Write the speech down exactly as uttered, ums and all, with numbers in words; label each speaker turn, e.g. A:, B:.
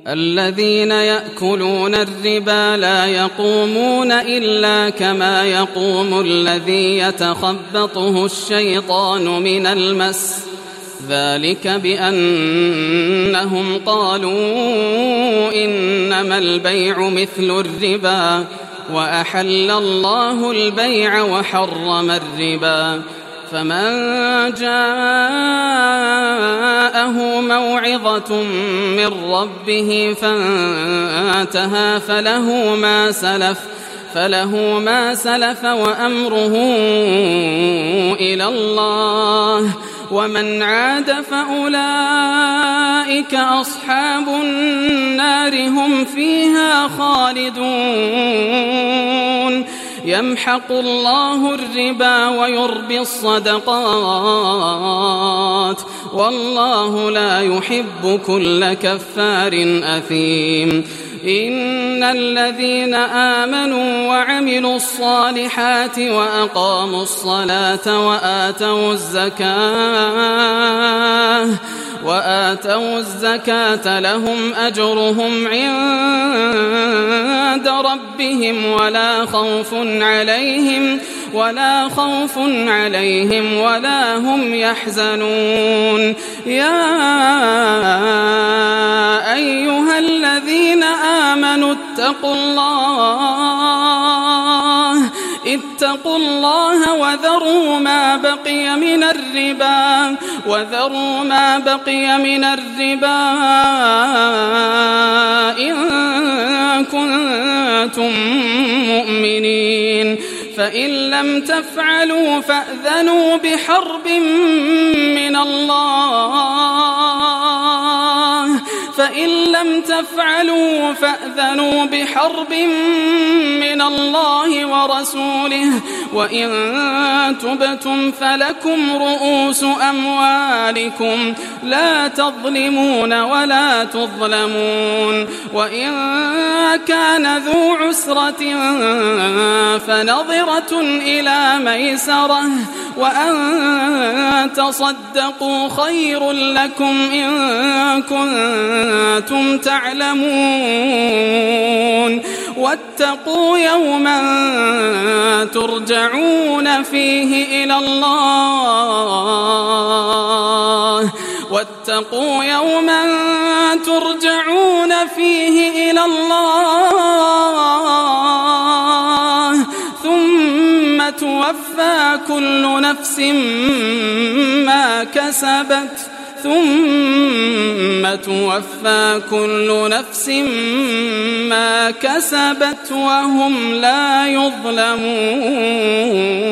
A: الذين يأكلون الربا لا يقومون إلا كما يقوم الذي يتخبطه الشيطان من المس ذلك بأنهم قالوا إنما البيع مثل الربا وأحل الله البيع وحرم الربا فمن جاءه موعظة من ربه فانتهى فله ما سلف فله ما سلف وأمره إلى الله ومن عاد فأولئك أصحاب النار هم فيها خالدون يمحق الله الربا ويربي الصدقات والله لا يحب كل كفار أثيم إن الذين آمنوا وعملوا الصالحات وأقاموا الصلاة وآتوا الزكاة وآتوا الزكاة لهم أجرهم عند ربهم ولا خوف عليهم ولا خوف عليهم ولا هم يحزنون يا أيها الذين آمنوا اتقوا الله اتقوا الله وذروا ما بقي من الربا وذروا ما بقي من الربا إن كنتم مؤمنين فإن لم تفعلوا فأذنوا بحرب من الله فإن لم تفعلوا فأذنوا بحرب من الله ورسوله وإن تبتم فلكم رؤوس أموالكم لا تظلمون ولا تظلمون وإن كان ذو عسرة فنظرة إلى ميسرة وأن تصدقوا خير لكم إن كنتم تعلمون واتقوا يوما ترجعون فيه إلى الله واتقوا يوما ترجعون فيه إلى الله ثم توفى كل نفس ما كسبت ثم توفى كل نفس ما كسبت وهم لا يظلمون.